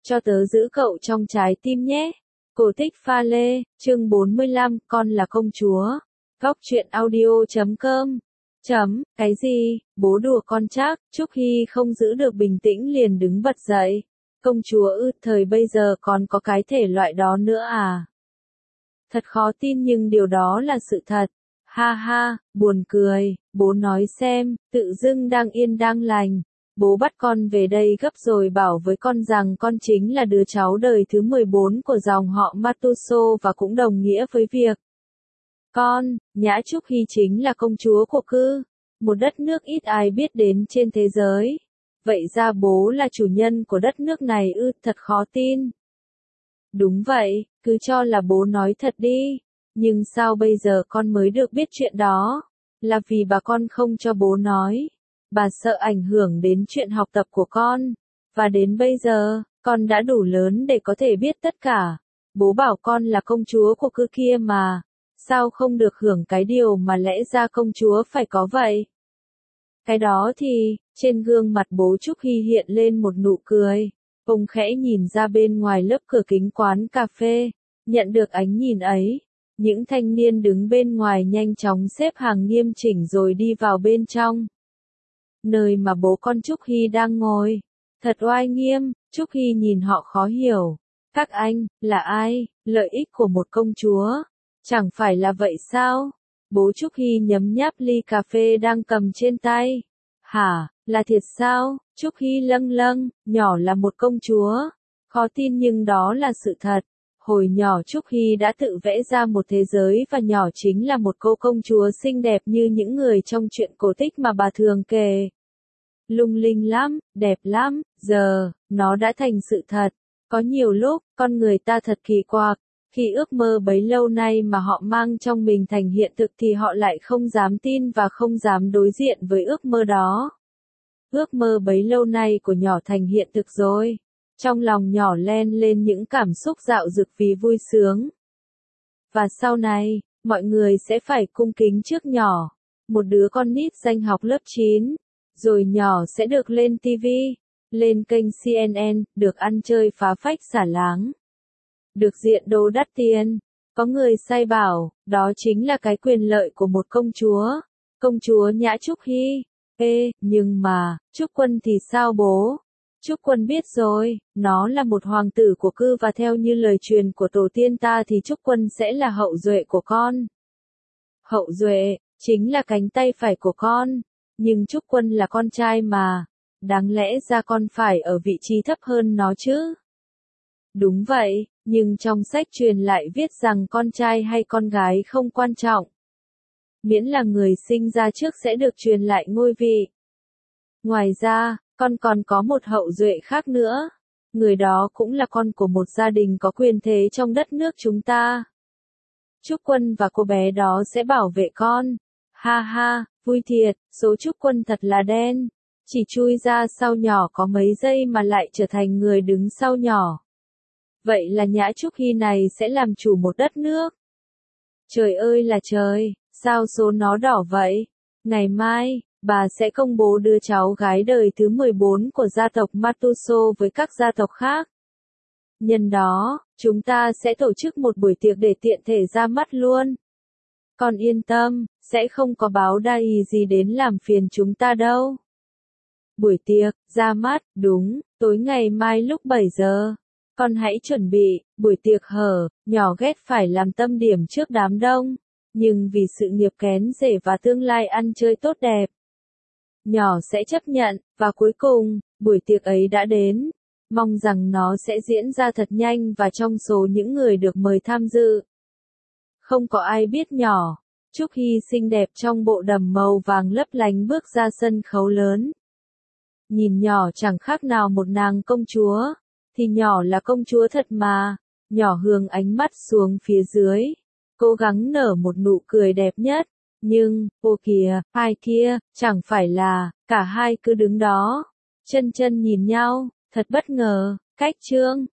cho tớ giữ cậu trong trái tim nhé. Cổ tích pha lê, chương 45, con là công chúa. Góc truyện audio.com. Cái gì, bố đùa con chắc, Trúc Hy không giữ được bình tĩnh liền đứng bật dậy. Công chúa ư, thời bây giờ còn có cái thể loại đó nữa à? Thật khó tin nhưng điều đó là sự thật. Ha ha, buồn cười, bố nói xem, tự dưng đang yên đang lành. Bố bắt con về đây gấp rồi bảo với con rằng con chính là đứa cháu đời thứ 14 của dòng họ Matuso và cũng đồng nghĩa với việc Nhã Trúc Hy chính là công chúa của một đất nước ít ai biết đến trên thế giới. Vậy ra bố là chủ nhân của đất nước này ư, thật khó tin. Đúng vậy, cứ cho là bố nói thật đi. Nhưng sao bây giờ con mới được biết chuyện đó? Là vì bà con không cho bố nói. Bà sợ ảnh hưởng đến chuyện học tập của con. Và đến bây giờ, con đã đủ lớn để có thể biết tất cả. Bố bảo con là công chúa của kia mà. Sao không được hưởng cái điều mà lẽ ra công chúa phải có vậy? Cái đó thì, trên gương mặt bố Trúc Hy hiện lên một nụ cười. Ông khẽ nhìn ra bên ngoài lớp cửa kính quán cà phê. Nhận được ánh nhìn ấy, những thanh niên đứng bên ngoài nhanh chóng xếp hàng nghiêm chỉnh rồi đi vào bên trong. Nơi mà bố con Trúc Hy đang ngồi. Thật oai nghiêm, Trúc Hy nhìn họ khó hiểu. Các anh, là ai? Lợi ích của một công chúa? Chẳng phải là vậy sao? Bố Trúc Hy nhấm nháp ly cà phê đang cầm trên tay. Hả, là thiệt sao? Trúc Hy lâng lâng, nhỏ là một công chúa. Khó tin nhưng đó là sự thật. Hồi nhỏ Trúc Hy đã tự vẽ ra một thế giới và nhỏ chính là một cô công chúa xinh đẹp như những người trong truyện cổ tích mà bà thường kể. Lung linh lắm, đẹp lắm, giờ, nó đã thành sự thật. Có nhiều lúc, con người ta thật kỳ quặc. Khi ước mơ bấy lâu nay mà họ mang trong mình thành hiện thực thì họ lại không dám tin và không dám đối diện với ước mơ đó. Ước mơ bấy lâu nay của nhỏ thành hiện thực rồi. Trong lòng nhỏ len lên những cảm xúc dạo dực vì vui sướng. Và sau này, mọi người sẽ phải cung kính trước nhỏ. Một đứa con nít danh học lớp 9. Rồi nhỏ sẽ được lên TV, lên kênh CNN, được ăn chơi phá phách xả láng. Được diện đồ đắt tiền. Có người sai bảo, đó chính là cái quyền lợi của một công chúa. Công chúa Nhã Trúc Hy. Nhưng mà, Trúc Quân thì sao bố? Trúc Quân biết rồi, nó là một hoàng tử của và theo như lời truyền của tổ tiên ta thì Trúc Quân sẽ là hậu duệ của con. Hậu duệ, chính là cánh tay phải của con. Nhưng Trúc Quân là con trai mà. Đáng lẽ ra con phải ở vị trí thấp hơn nó chứ. Đúng vậy, nhưng trong sách truyền lại viết rằng con trai hay con gái không quan trọng. Miễn là người sinh ra trước sẽ được truyền lại ngôi vị. Ngoài ra, con còn có một hậu duệ khác nữa. Người đó cũng là con của một gia đình có quyền thế trong đất nước chúng ta. Trúc Quân và cô bé đó sẽ bảo vệ con. Ha ha, vui thiệt, số Trúc Quân thật là đen. Chỉ chui ra sau nhỏ có mấy giây mà lại trở thành người đứng sau nhỏ. Vậy là Nhã Trúc Hy này sẽ làm chủ một đất nước. Trời ơi là trời, sao số nó đỏ vậy? Ngày mai, bà sẽ công bố đứa cháu gái đời thứ 14 của gia tộc Matuso với các gia tộc khác. Nhân đó, chúng ta sẽ tổ chức một buổi tiệc để tiện thể ra mắt luôn. Con yên tâm, sẽ không có báo đài gì đến làm phiền chúng ta đâu. Buổi tiệc, ra mắt, đúng, tối ngày mai lúc 7 giờ. Con hãy chuẩn bị, buổi tiệc nhỏ ghét phải làm tâm điểm trước đám đông. Nhưng vì sự nghiệp kén rể và tương lai ăn chơi tốt đẹp, nhỏ sẽ chấp nhận, và cuối cùng, buổi tiệc ấy đã đến. Mong rằng nó sẽ diễn ra thật nhanh và trong số những người được mời tham dự. Không có ai biết nhỏ, Trúc Hy xinh đẹp trong bộ đầm màu vàng lấp lánh bước ra sân khấu lớn. Nhìn nhỏ chẳng khác nào một nàng công chúa, thì nhỏ là công chúa thật mà. Nhỏ hướng ánh mắt xuống phía dưới, cố gắng nở một nụ cười đẹp nhất. Nhưng, ô kìa, hai kia, chẳng phải là, cả hai cứ đứng đó, chân chân nhìn nhau, thật bất ngờ. Cách chương